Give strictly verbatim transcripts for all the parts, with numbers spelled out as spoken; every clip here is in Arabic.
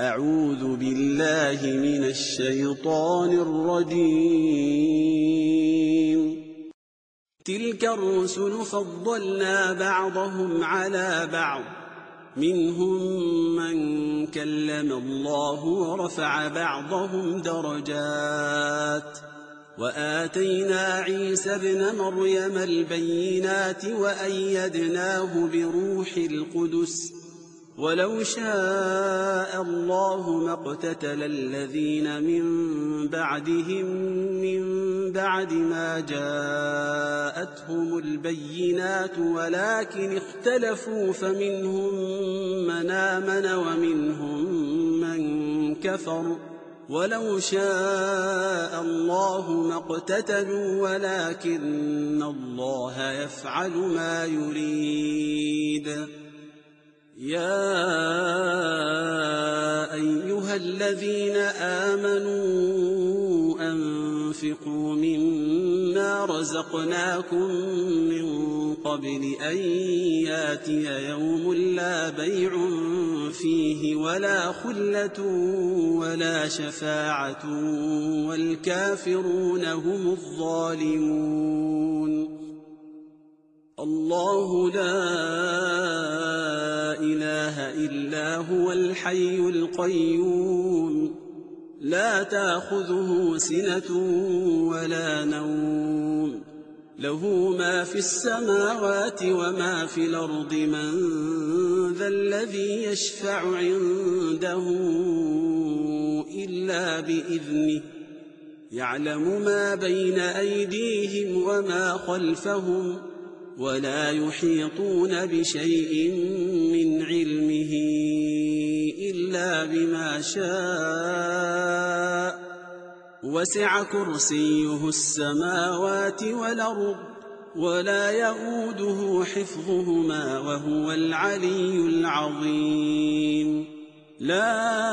أعوذ بالله من الشيطان الرجيم. تلك الرسل فضلنا بعضهم على بعض، منهم من كلم الله ورفع بعضهم درجات، وآتينا عيسى ابن مريم البينات وأيدناه بروح القدس، ولو شاء الله ما اقتتل الذين من بعدهم من بعد ما جاءتهم البينات ولكن اختلفوا فمنهم من آمن ومنهم من كفر، ولو شاء الله ما اقتتلوا ولكن الله يفعل ما يريد. يا أيها الذين آمنوا أنفقوا مما رزقناكم من قبل أن ياتي يوم لا بيع فيه ولا خلة ولا شفاعة والكافرون هم الظالمون. الله لا إله إلا هو الحي القيوم، لا تأخذه سنة ولا نوم، له ما في السماوات وما في الأرض. من ذا الذي يشفع عنده إلا بإذنه، يعلم ما بين أيديهم وما خلفهم، ولا يحيطون بشيء من علمه إلا بما شاء، وسع كرسيه السماوات والأرض ولا يئوده حفظهما وهو العلي العظيم. لا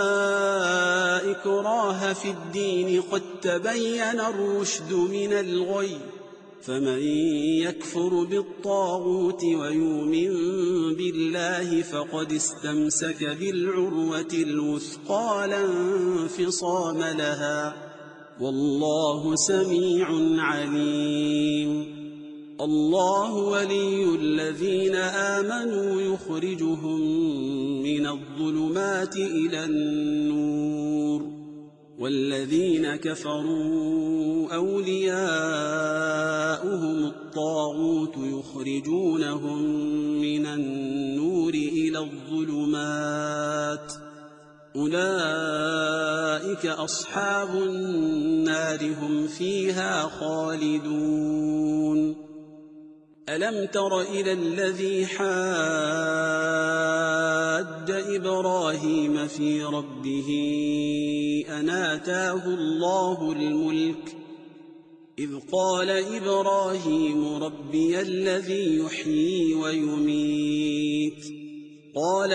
إكراه في الدين، قد تبين الرشد من الغي، فمن يكفر بالطاغوت ويؤمن بالله فقد استمسك بالعروة الوثقى لا انفصام لها، والله سميع عليم. الله ولي الذين آمنوا يخرجهم من الظلمات إلى النور، والذين كفروا أولياؤهم الطاغوت يخرجونهم من النور إلى الظلمات، أولئك أصحاب النار هم فيها خالدون. ألم تر إلى الذي حاج إبراهيم في ربه أن آتاه الله الملك، إذ قال إبراهيم ربي الذي يحيي ويميت، قال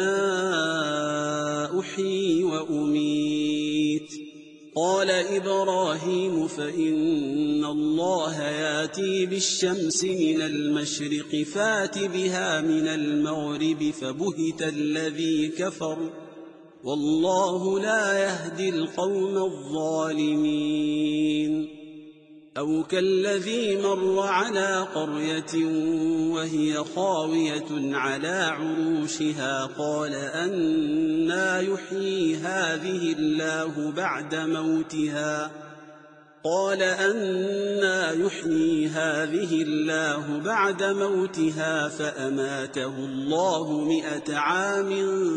أنا أحيي وأميت. قال إبراهيم فإن الله يأتي بالشمس من المشرق فات بها من المغرب، فبهت الذي كفر، والله لا يهدي القوم الظالمين. أو كالذي مر على قرية وهي خاوية على عروشها، قال أنى يحيي هذه الله بعد موتها قال أنى يحيي هذه الله بعد موتها فأماته الله مئة عام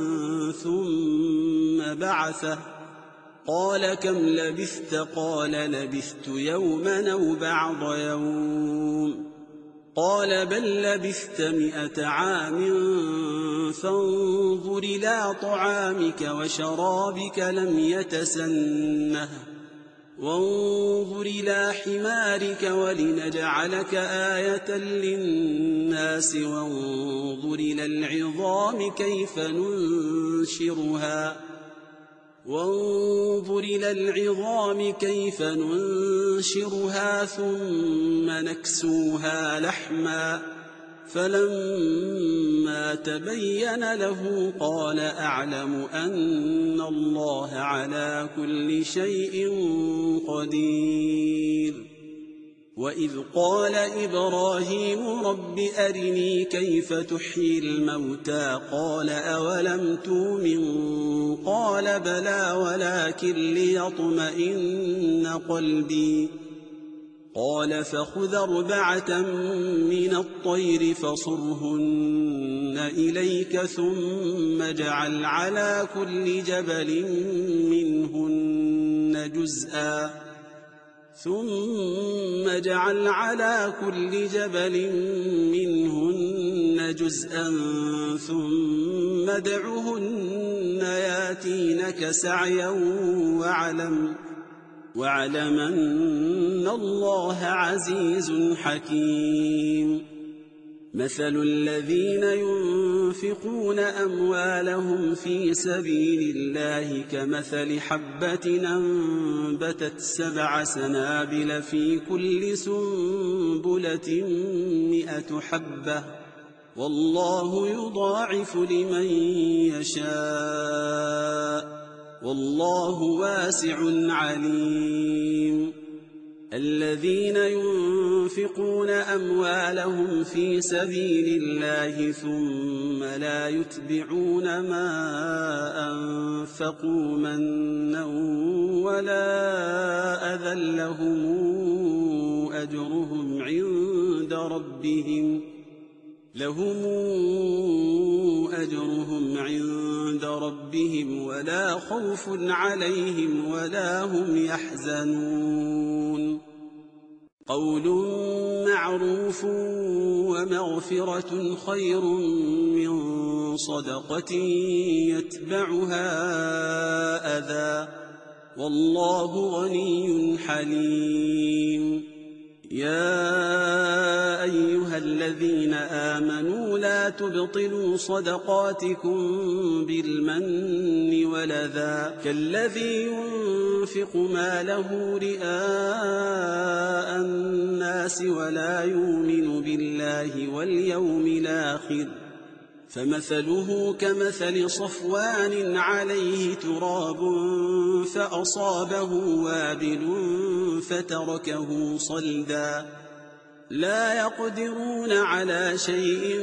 ثم بعثه، قال كم لبثت؟ قال لبثت يوما أو بعض يوم، قال بل لبثت مئة عام فانظر إلى طعامك وشرابك لم يتسنه، وانظر إلى حمارك ولنجعلك آية للناس، وانظر إلى العظام كيف ننشرها وانظر إلى العظام كيف ننشرها ثم نكسوها لحما فلما تبين له قال أعلم أن الله على كل شيء قدير. وإذ قال إبراهيم رب أرني كيف تحيي الموتى قال أولم تؤمن قال بلى ولكن ليطمئن قلبي قال فخذ أربعة من الطير فصرهن إليك ثم اجعل على كل جبل منهن جزءا ثم اجعل على كل جبل منهن جزءا ثم ادعهن ياتينك سعيا واعلم واعلم أن الله عزيز حكيم. مثل الذين ينفقون أموالهم في سبيل الله كمثل حبة أنبتت سبع سنابل في كل سنبلة مئة حبة والله يضاعف لمن يشاء والله واسع عليم. الذين ينفقون أموالهم في سبيل الله ثم لا يتبعون ما أنفقوا منا ولا أذى لهم أجرهم عند ربهم لهم أجرهم عند ربهم ولا خوف عليهم ولا هم يحزنون. قول معروف ومغفرة خير من صدقة يتبعها أذى والله غني حليم. يا أيها الذين آمنوا لا تبطلوا صدقاتكم بالمن والأذى كالذي ينفق ماله رئاء الناس ولا يؤمن بالله واليوم الآخر فمثله كمثل صفوان عليه تراب فأصابه وابل فتركه صلدا لا يقدرون على شيء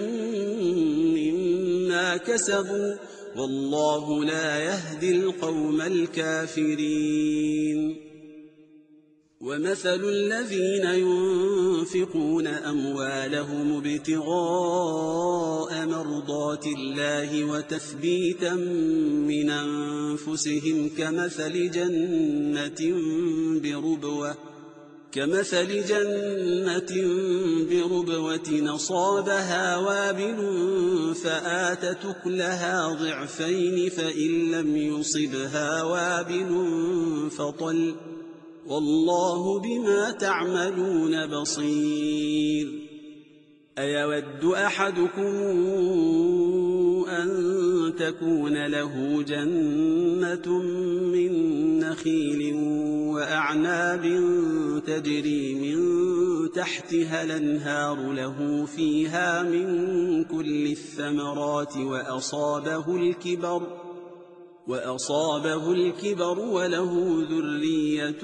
مما كسبوا والله لا يهدي القوم الكافرين. ومثل الذين ينفقون أموالهم ابتغاء مرضات الله وتثبيتا من أنفسهم كمثل جنة بربوة كمثل جنة بربوة أصابها وابل فآتت أكلها ضعفين فإن لم يصبها وابل فطل والله بما تعملون بصير. أيود أحدكم أن تكون له جنة من نخيل وأعناب تجري من تحتها الأنهار له فيها من كل الثمرات وأصابه الكبر وأصابه الكبر وله ذرية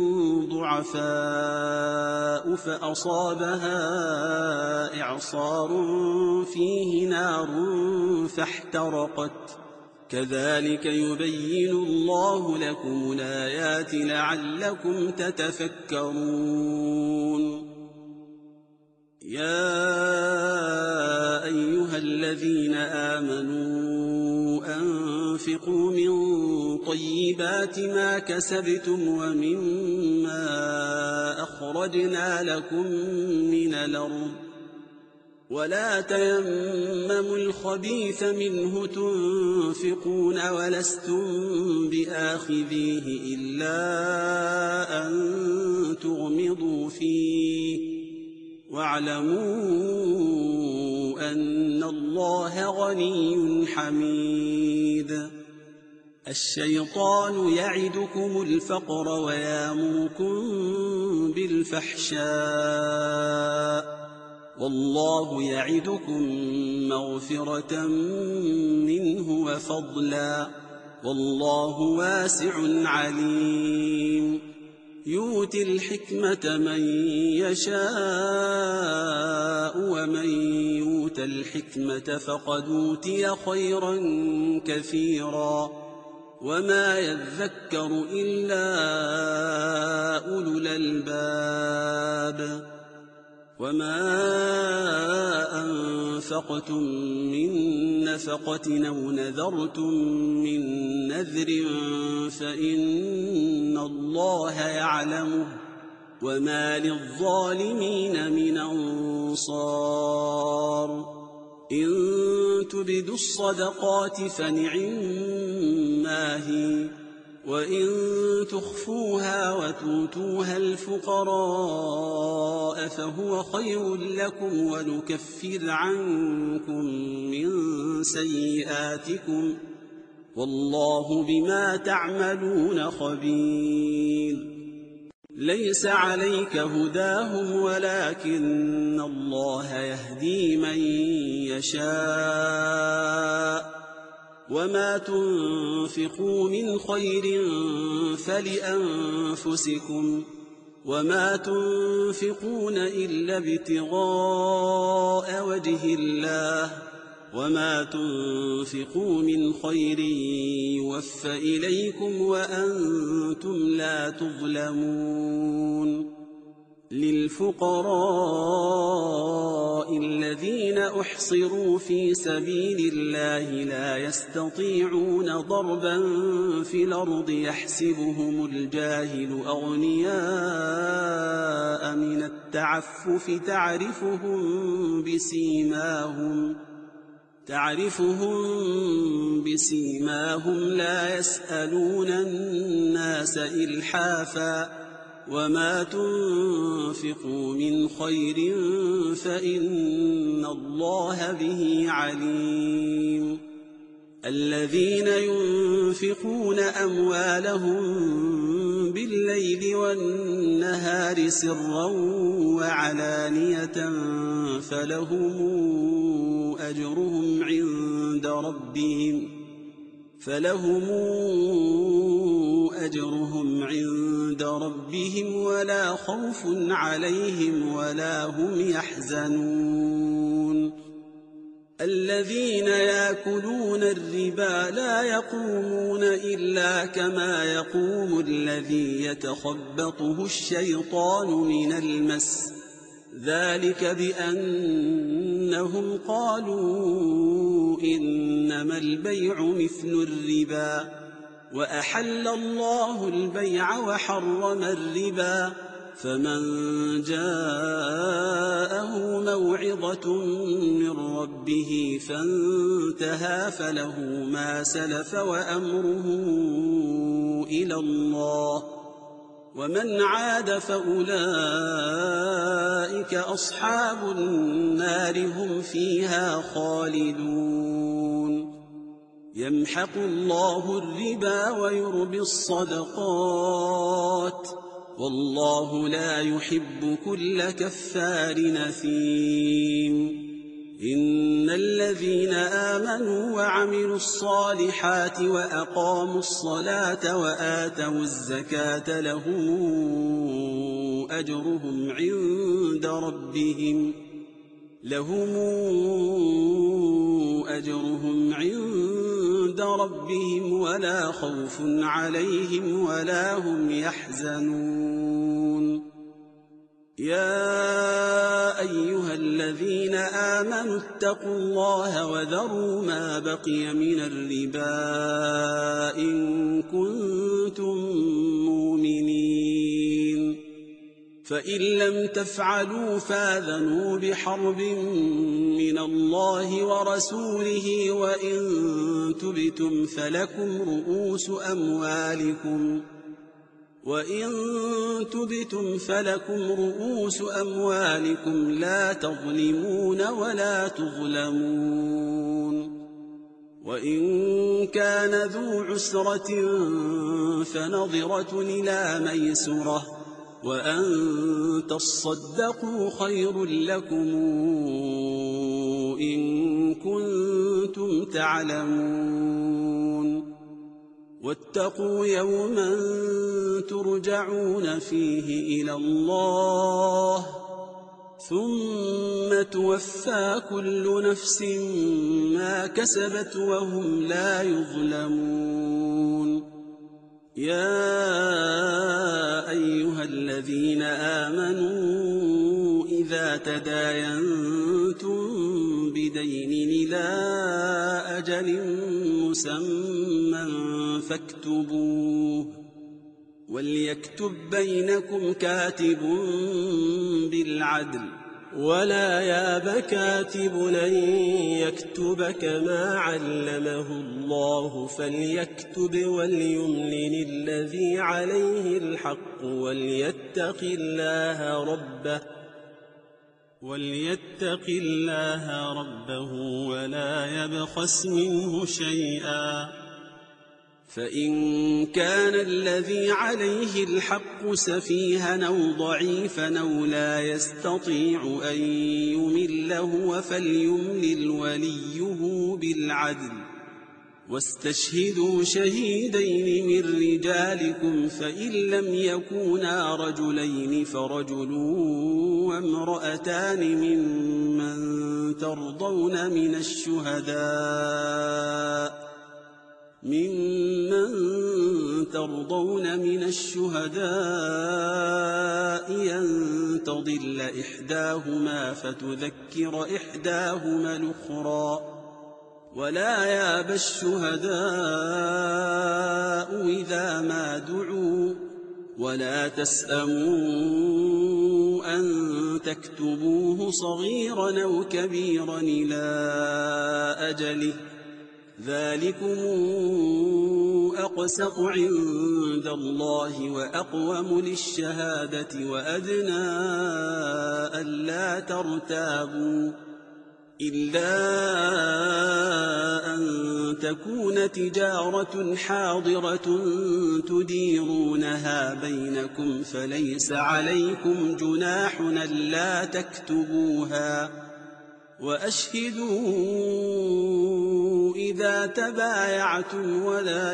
ضعفاء فأصابها إعصار فيه نار فاحترقت كذلك يبين الله لكم الآيات لعلكم تتفكرون. يا أيها الذين آمنوا أنفقوا من طيبات ما كسبتم ومما أخرجنا لكم من الأرض ولا تيمموا الخبيث منه تنفقون ولستم بآخذيه إلا أن تغمضوا فيه واعلموا أن الله غني حميد. الشيطان يعدكم الفقر ويامركم بالفحشاء والله يعدكم مغفرة منه وفضلا والله واسع عليم يؤتي الحكمة من يشاء ومن يؤت الحكمة فقد أوتي خيرا كثيرا وما يذكر إلا أولو الألباب وما أنفقتم من نفقة أو نذرتم من نذر فإن الله يعلمه وما للظالمين من أنصار إن تبدوا الصدقات فنعما هي وإن تخفوها وتؤتوها الفقراء فهو خير لكم ونكفر عنكم من سيئاتكم والله بما تعملون خبير ليس عليك هداهم ولكن الله يهدي من يشاء وما تنفقوا من خير فلأنفسكم وما تنفقون إلا ابتغاء وجه الله وما تنفقوا من خير يوفى إليكم وأنتم لا تظلمون للفقراء الذين أحصروا في سبيل الله لا يستطيعون ضربا في الأرض يحسبهم الجاهل أغنياء من التعفف تعرفهم بسيماهم تعرفهم بسيماهم لا يسألون الناس إلحافا وما تنفقوا من خير فإن الله به عليم الذين ينفقون أموالهم بالليل والنهار سرا وعلانية فلهم أجرهم عند ربهم فلهم أجرهم عند ربهم ولا خوف عليهم ولا هم يحزنون الذين يأكلون الربا لا يقومون إلا كما يقوم الذي يتخبطه الشيطان من المس ذلك بأنهم قالوا إنما البيع مثل الربا وأحل الله البيع وحرم الربا فمن جاءه موعظة من ربه فانتهى فله ما سلف وأمره إلى الله ومن عاد فأولئك أصحاب النار هم فيها خالدون يمحق الله الربا ويربي الصدقات والله لا يحب كل كفار نثيم إن الذين آمنوا وعملوا الصالحات وأقاموا الصلاة وآتوا الزكاة لهم أجرهم عند ربهم لهم أجرهم عند ربهم ولا خوف عليهم ولا هم يحزنون يا أيها الذين آمنوا اتقوا الله وذروا ما بقي من الربا إن كنتم مؤمنين فإن لم تفعلوا فاذنوا بحرب من الله ورسوله وإن تبتم فلكم رؤوس أموالكم وإن تبتم فلكم رؤوس أموالكم لا تظلمون ولا تظلمون وإن كان ذو عسرة فنظرة إلى ميسرة وأن تصدقوا خير لكم إن كنتم تعلمون واتقوا يوما ترجعون فيه إلى الله ثم توفى كل نفس ما كسبت وهم لا يظلمون يا أيها الذين آمنوا إذا تداينتم بدين إلى أجل مسمى فاكتبوه وليكتب بينكم كاتب بالعدل ولا ياب كاتب أن يكتب كما علمه الله فليكتب وليملل الذي عليه الحق وليتق الله ربه وليتق الله ربه ولا يبخس منه شيئا فإن كان الذي عليه الحق سفيها أو ضعيفا أو لا يستطيع أن يمل هو فليملل وليه بالعدل واستشهدوا شهيدين من رجالكم فإن لم يكونا رجلين فرجل وامرأتان ممن ترضون من الشهداء ممن ترضون من الشهداء أن تضل إحداهما فتذكر إحداهما الأخرى ولا ياب الشهداء إذا ما دعوا ولا تسأموا أن تكتبوه صغيرا أو كبيرا إلى أجله ذلكم أقسط عند الله وأقوم للشهادة وأدنى ألا ترتابوا إلا أن تكون تجارة حاضرة تديرونها بينكم فليس عليكم جناح ألا تكتبوها وأشهدوا إذا تبايعتم ولا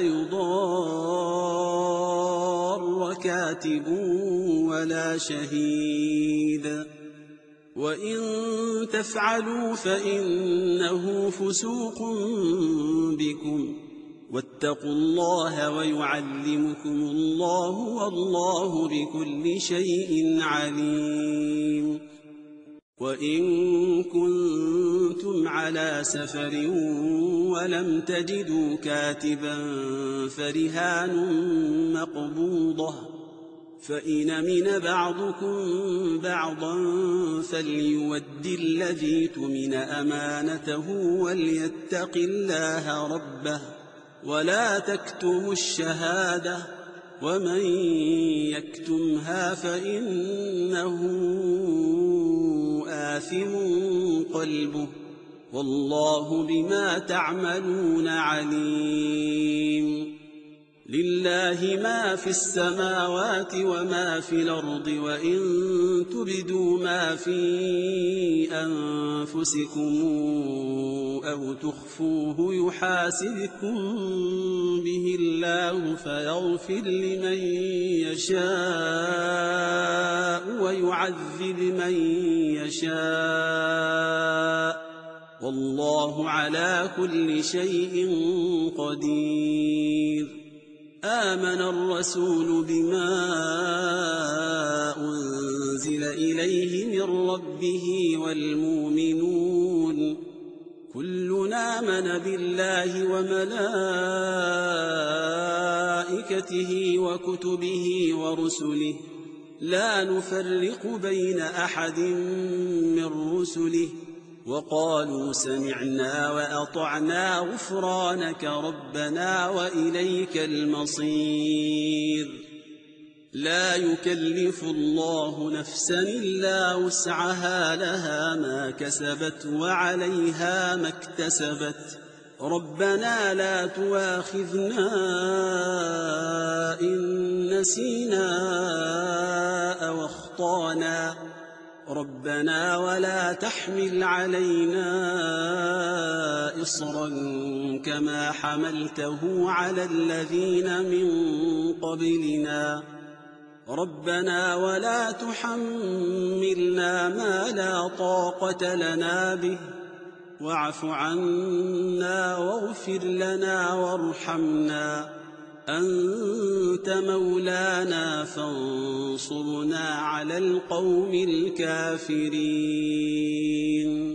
يضار كاتب ولا شهيد وإن تفعلوا فإنه فسوق بكم واتقوا الله ويعلمكم الله والله بكل شيء عليم وإن كنتم على سفر ولم تجدوا كاتبا فرهان مقبوضة فإن أمن بعضكم بعضا فليود الذي تمن أمانته وليتق الله ربه ولا تكتموا الشهادة ومن يكتمها فإنه آثم قلبه والله بما تعملون عليم لله ما في السماوات وما في الأرض وإن تبدوا ما في أنفسكم أو تخفوه يحاسبكم به الله فيغفر لمن يشاء ويعذب من يشاء والله على كل شيء قدير آمن الرسول بما أنزل إليه من ربه والمؤمنون كلنا آمن بالله وملائكته وكتبه ورسله لا نفرق بين أحد من رسله وقالوا سمعنا وأطعنا غفرانك ربنا وإليك المصير لا يكلف الله نفسا إلا وسعها لها ما كسبت وعليها ما اكتسبت ربنا لا تؤاخذنا إن نسينا أخطأنا ربنا ولا تحمل علينا إصرا كما حملته على الذين من قبلنا ربنا ولا تحملنا ما لا طاقة لنا به واعف عنا واغفر لنا وارحمنا أنت مولانا فانصرنا على القوم الكافرين.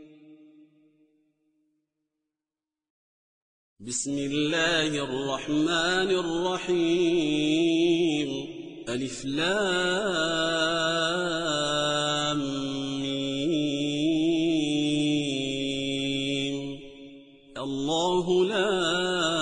بسم الله الرحمن الرحيم. ألف لام ميم. الله لا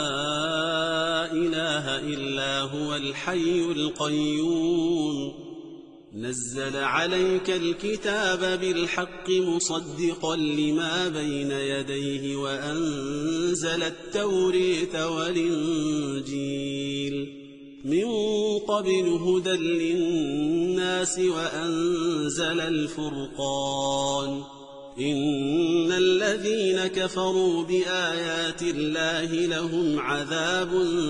إله إلا هو الحي القيوم نزل عليك الكتاب بالحق مصدقا لما بين يديه وأنزل التوراة والإنجيل من قبل هدى للناس وأنزل الفرقان إن الذين كفروا بآيات الله لهم عذاب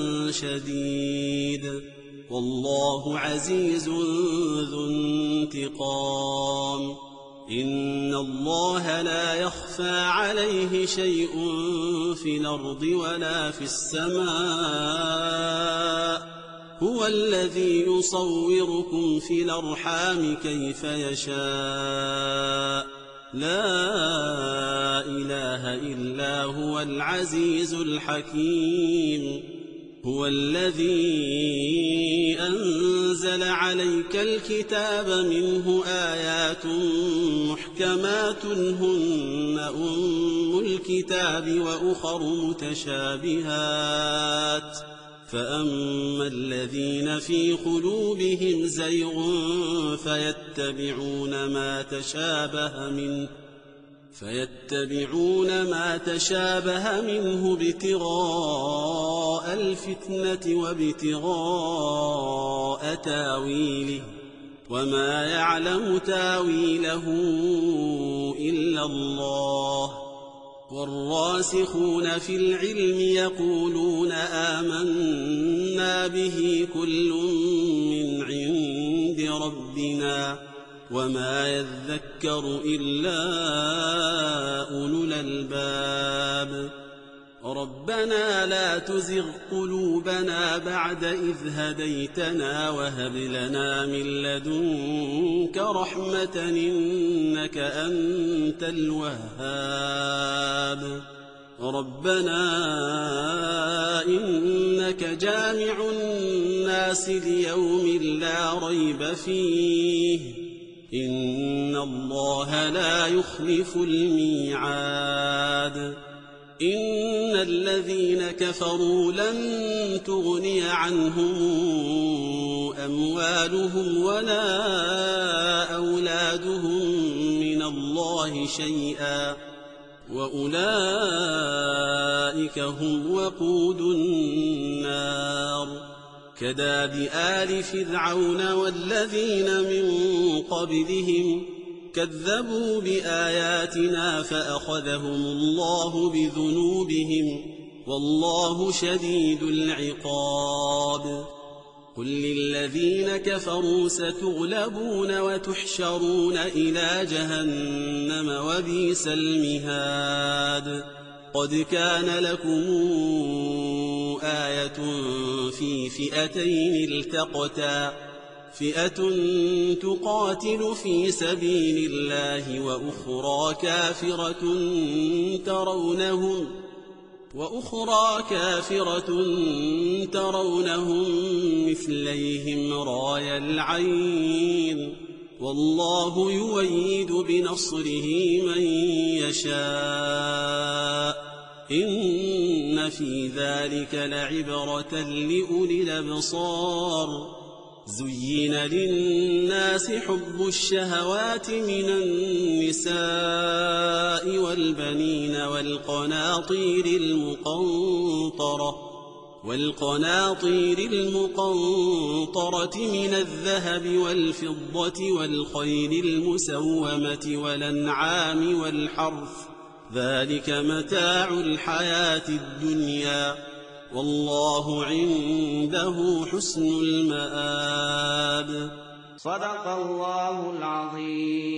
شديد والله عزيز ذو انتقام. إن الله لا يخفى عليه شيء في الأرض ولا في السماء هو الذي يصوركم في الأرحام كيف يشاء لا إله إلا هو العزيز الحكيم. هو الذي أنزل عليك الكتاب منه آيات محكمات هن أم الكتاب وأخر متشابهات فأما الذين في قلوبهم زيغ فيتبعون ما تشابه منه فيتبعون ما تشابه منه ابتغاء الفتنة وابتغاء تاويله وما يعلم تاويله إلا الله والراسخون في العلم يقولون آمنا به كل من عند ربنا وما يذكر إلا أولو الألباب. ربنا لا تزغ قلوبنا بعد إذ هديتنا وهب لنا من لدنك رحمة إنك أنت الوهاب. ربنا إنك جامع الناس ليوم لا ريب فيه إن الله لا يخلف الميعاد. إن الذين كفروا لن تغني عنهم أموالهم ولا أولادهم من الله شيئا وأولئك هم وقود النار. كداب آل فرعون والذين من قبلهم كذبوا بآياتنا فأخذهم الله بذنوبهم والله شديد العقاب. قل للذين كفروا ستغلبون وتحشرون إلى جهنم وبئس المهاد. قد كان لكم آية في فئتين التقتا فئة تقاتل في سبيل الله وأخرى كافرة ترونهم وأخرى كافرة ترونهم مثليهم راي العين والله يؤيد بنصره من يشاء إن في ذلك لعبرة لأولي الأبصار. زين للناس حب الشهوات من النساء والبنين والقناطير المقنطرة والقناطير المقنطرة من الذهب والفضة والخيل المسومة والأنعام والحرث ذلك متاع الحياة الدنيا والله عنده حسن المآب. صدق الله العظيم.